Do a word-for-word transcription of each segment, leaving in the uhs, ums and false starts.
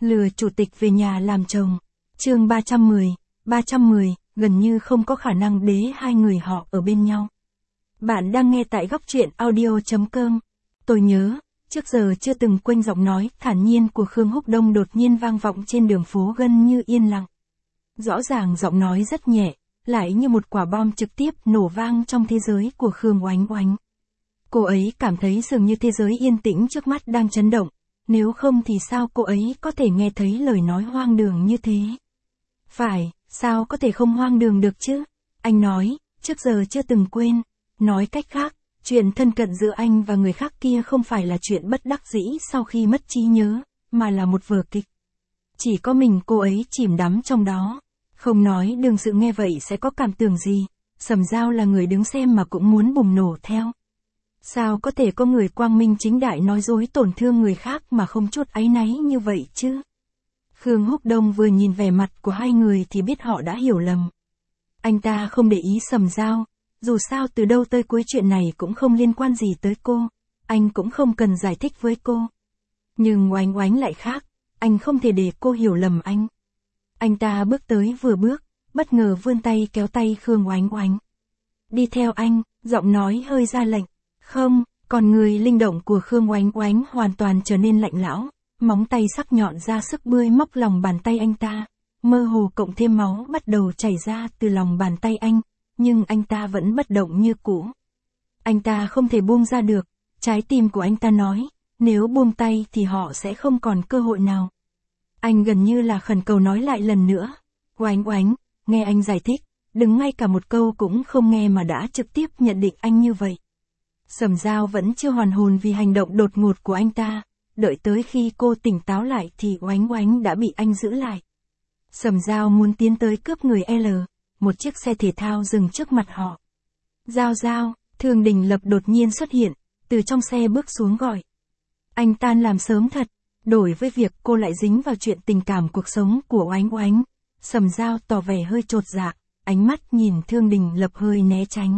Lừa chủ tịch về nhà làm chồng. Chương ba trăm mười, ba trăm mười, gần như không có khả năng để hai người họ ở bên nhau. Bạn đang nghe tại góc truyện audio chấm com. Tôi nhớ, trước giờ chưa từng quên giọng nói thản nhiên của Khương Húc Đông đột nhiên vang vọng trên đường phố gần như yên lặng. Rõ ràng giọng nói rất nhẹ, lại như một quả bom trực tiếp nổ vang trong thế giới của Khương Oánh Oánh. Cô ấy cảm thấy dường như thế giới yên tĩnh trước mắt đang chấn động, nếu không thì sao cô ấy có thể nghe thấy lời nói hoang đường như thế? Phải, sao có thể không hoang đường được chứ? Anh nói, trước giờ chưa từng quên. Nói cách khác, chuyện thân cận giữa anh và người khác kia không phải là chuyện bất đắc dĩ sau khi mất trí nhớ, mà là một vở kịch. Chỉ có mình cô ấy chìm đắm trong đó. Không nói đương sự nghe vậy sẽ có cảm tưởng gì, Sầm Dao là người đứng xem mà cũng muốn bùng nổ theo. Sao có thể có người quang minh chính đại nói dối tổn thương người khác mà không chút áy náy như vậy chứ? Khương Húc Đông vừa nhìn vẻ mặt của hai người thì biết họ đã hiểu lầm. Anh ta không để ý Sầm Dao, dù sao từ đâu tới cuối chuyện này cũng không liên quan gì tới cô, anh cũng không cần giải thích với cô. Nhưng Oánh Oánh lại khác, anh không thể để cô hiểu lầm anh. Anh ta bước tới vừa bước, bất ngờ vươn tay kéo tay Khương Oánh Oánh. Đi theo anh, giọng nói hơi ra lệnh. Không, còn người linh động của Khương Oánh Oánh hoàn toàn trở nên lạnh lẽo, móng tay sắc nhọn ra sức bươi móc lòng bàn tay anh ta, mơ hồ cộng thêm máu bắt đầu chảy ra từ lòng bàn tay anh, nhưng anh ta vẫn bất động như cũ. Anh ta không thể buông ra được, trái tim của anh ta nói, nếu buông tay thì họ sẽ không còn cơ hội nào. Anh gần như là khẩn cầu nói lại lần nữa, Oánh Oánh, nghe anh giải thích, đừng ngay cả một câu cũng không nghe mà đã trực tiếp nhận định anh như vậy. Sầm Dao vẫn chưa hoàn hồn vì hành động đột ngột của anh ta, đợi tới khi cô tỉnh táo lại thì Oánh Oánh đã bị anh giữ lại. Sầm Dao muốn tiến tới cướp người L, một chiếc xe thể thao dừng trước mặt họ. Dao Dao, Thương Đình Lập đột nhiên xuất hiện, từ trong xe bước xuống gọi. Anh tan làm sớm thật, đổi với việc cô lại dính vào chuyện tình cảm cuộc sống của Oánh Oánh. Sầm Dao tỏ vẻ hơi chột dạ, ánh mắt nhìn Thương Đình Lập hơi né tránh.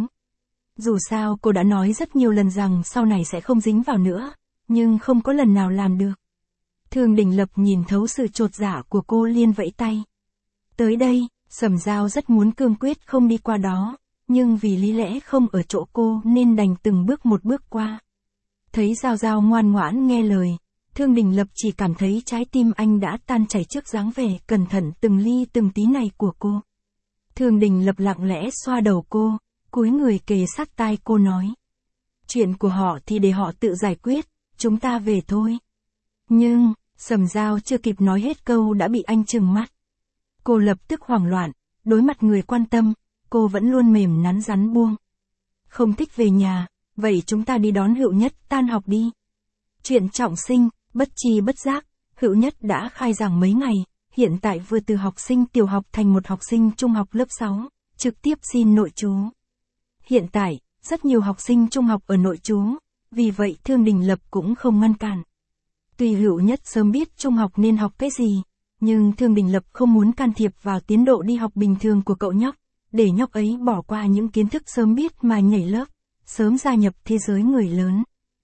Dù sao cô đã nói rất nhiều lần rằng sau này sẽ không dính vào nữa, nhưng không có lần nào làm được. Thương Đình Lập nhìn thấu sự chột dạ của cô liền vẫy tay. Tới đây, Sầm Dao rất muốn cương quyết không đi qua đó, nhưng vì lý lẽ không ở chỗ cô nên đành từng bước một bước qua. Thấy Dao Dao ngoan ngoãn nghe lời, Thương Đình Lập chỉ cảm thấy trái tim anh đã tan chảy trước dáng vẻ cẩn thận từng ly từng tí này của cô. Thương Đình Lập lặng lẽ xoa đầu cô, cúi người kề sát tai cô nói. Chuyện của họ thì để họ tự giải quyết, chúng ta về thôi. Nhưng, Sầm Dao chưa kịp nói hết câu đã bị anh trừng mắt. Cô lập tức hoảng loạn, đối mặt người quan tâm, cô vẫn luôn mềm nắn rắn buông. Không thích về nhà, vậy chúng ta đi đón Hữu Nhất tan học đi. Chuyện trọng sinh, bất tri bất giác, Hữu Nhất đã khai giảng mấy ngày, hiện tại vừa từ học sinh tiểu học thành một học sinh trung học lớp sáu, trực tiếp xin nội trú. Hiện tại, rất nhiều học sinh trung học ở nội trú, vì vậy Thương Đình Lập cũng không ngăn cản. Tuy Hữu Nhất sớm biết trung học nên học cái gì, nhưng Thương Đình Lập không muốn can thiệp vào tiến độ đi học bình thường của cậu nhóc, để nhóc ấy bỏ qua những kiến thức sớm biết mà nhảy lớp, sớm gia nhập thế giới người lớn.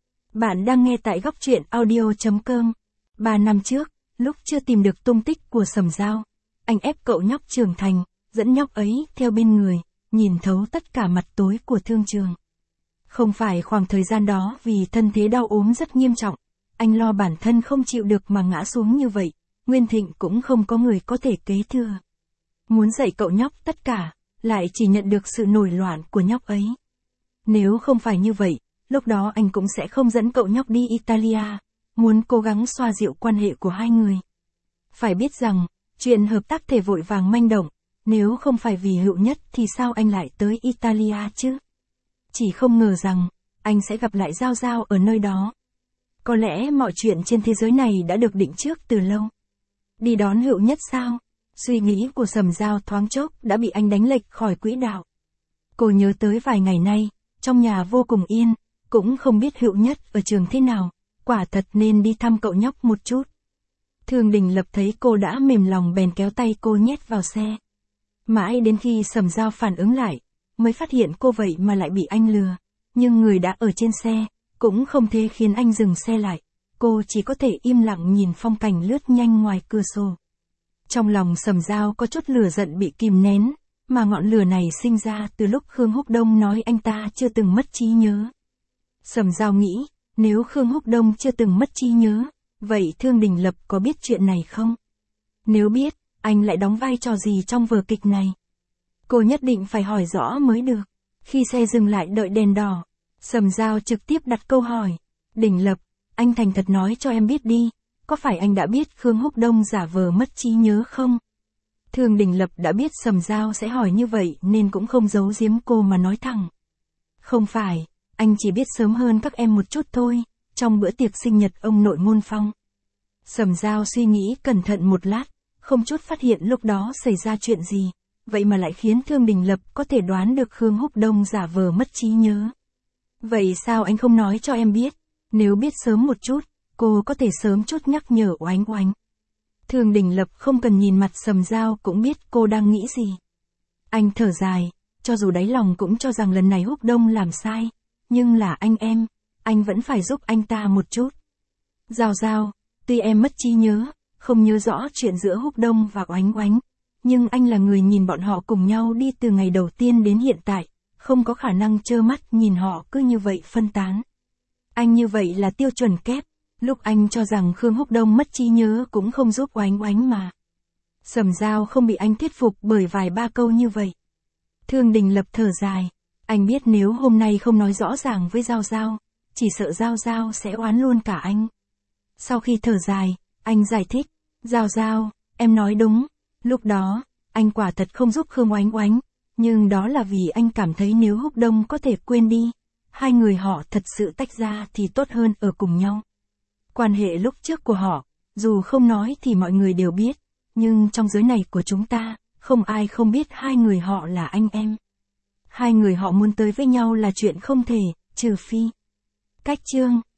Bạn đang nghe tại góc truyện audio chấm com. Ba năm trước, lúc chưa tìm được tung tích của Sầm Dao, anh ép cậu nhóc trưởng thành, dẫn nhóc ấy theo bên người, nhìn thấu tất cả mặt tối của thương trường. Không phải khoảng thời gian đó vì thân thế đau ốm rất nghiêm trọng, anh lo bản thân không chịu được mà ngã xuống như vậy, Nguyên Thịnh cũng không có người có thể kế thừa. Muốn dạy cậu nhóc tất cả, lại chỉ nhận được sự nổi loạn của nhóc ấy. Nếu không phải như vậy, lúc đó anh cũng sẽ không dẫn cậu nhóc đi Italia, muốn cố gắng xoa dịu quan hệ của hai người. Phải biết rằng, chuyện hợp tác thể vội vàng manh động, nếu không phải vì Hữu Nhất thì sao anh lại tới Italia chứ? Chỉ không ngờ rằng, anh sẽ gặp lại Giao Giao ở nơi đó. Có lẽ mọi chuyện trên thế giới này đã được định trước từ lâu. Đi đón Hữu Nhất sao? Suy nghĩ của Sầm Dao thoáng chốc đã bị anh đánh lệch khỏi quỹ đạo. Cô nhớ tới vài ngày nay, trong nhà vô cùng yên, cũng không biết Hữu Nhất ở trường thế nào, quả thật nên đi thăm cậu nhóc một chút. Thương Đình Lập thấy cô đã mềm lòng bèn kéo tay cô nhét vào xe. Mãi đến khi Sầm Dao phản ứng lại, mới phát hiện cô vậy mà lại bị anh lừa, nhưng người đã ở trên xe, cũng không thể khiến anh dừng xe lại. cô chỉ có thể im lặng nhìn phong cảnh lướt nhanh ngoài cửa sổ. Trong lòng Sầm Dao có chút lửa giận bị kìm nén, mà ngọn lửa này sinh ra từ lúc Khương Húc Đông nói anh ta chưa từng mất trí nhớ. Sầm Dao nghĩ, nếu Khương Húc Đông chưa từng mất trí nhớ, vậy Thương Đình Lập có biết chuyện này không? Nếu biết, anh lại đóng vai trò gì trong vở kịch này? Cô nhất định phải hỏi rõ mới được. Khi xe dừng lại đợi đèn đỏ, Sầm Dao trực tiếp đặt câu hỏi. Đình Lập, anh thành thật nói cho em biết đi, có phải anh đã biết Khương Húc Đông giả vờ mất trí nhớ không? Thương Đình Lập đã biết Sầm Dao sẽ hỏi như vậy nên cũng không giấu giếm cô mà nói thẳng. Không phải, anh chỉ biết sớm hơn các em một chút thôi, trong bữa tiệc sinh nhật ông nội Ngôn Phong. Sầm Dao suy nghĩ cẩn thận một lát, không chút phát hiện lúc đó xảy ra chuyện gì, vậy mà lại khiến Thương Đình Lập có thể đoán được Khương Húc Đông giả vờ mất trí nhớ. Vậy sao anh không nói cho em biết? Nếu biết sớm một chút, cô có thể sớm chút nhắc nhở Oánh Oánh. Thương Đình Lập không cần nhìn mặt Sầm Dao cũng biết cô đang nghĩ gì. Anh thở dài, cho dù đáy lòng cũng cho rằng lần này Húc Đông làm sai, nhưng là anh em, anh vẫn phải giúp anh ta một chút. Dao Dao, tuy em mất trí nhớ, không nhớ rõ chuyện giữa Húc Đông và Oánh Oánh, nhưng anh là người nhìn bọn họ cùng nhau đi từ ngày đầu tiên đến hiện tại, không có khả năng trơ mắt nhìn họ cứ như vậy phân tán. Anh như vậy là tiêu chuẩn kép, lúc anh cho rằng Khương Húc Đông mất trí nhớ cũng không giúp Oánh Oánh mà. Sầm Dao không bị anh thuyết phục bởi vài ba câu như vậy. Thương Đình Lập thở dài, anh biết nếu hôm nay không nói rõ ràng với Dao Dao, chỉ sợ Dao Dao sẽ oán luôn cả anh. Sau khi thở dài, anh giải thích, Dao Dao, em nói đúng, lúc đó, anh quả thật không giúp Khương Oánh Oánh, nhưng đó là vì anh cảm thấy nếu Húc Đông có thể quên đi, hai người họ thật sự tách ra thì tốt hơn ở cùng nhau. Quan hệ lúc trước của họ, dù không nói thì mọi người đều biết, nhưng trong giới này của chúng ta, không ai không biết hai người họ là anh em. Hai người họ muốn tới với nhau là chuyện không thể, trừ phi. Cách chương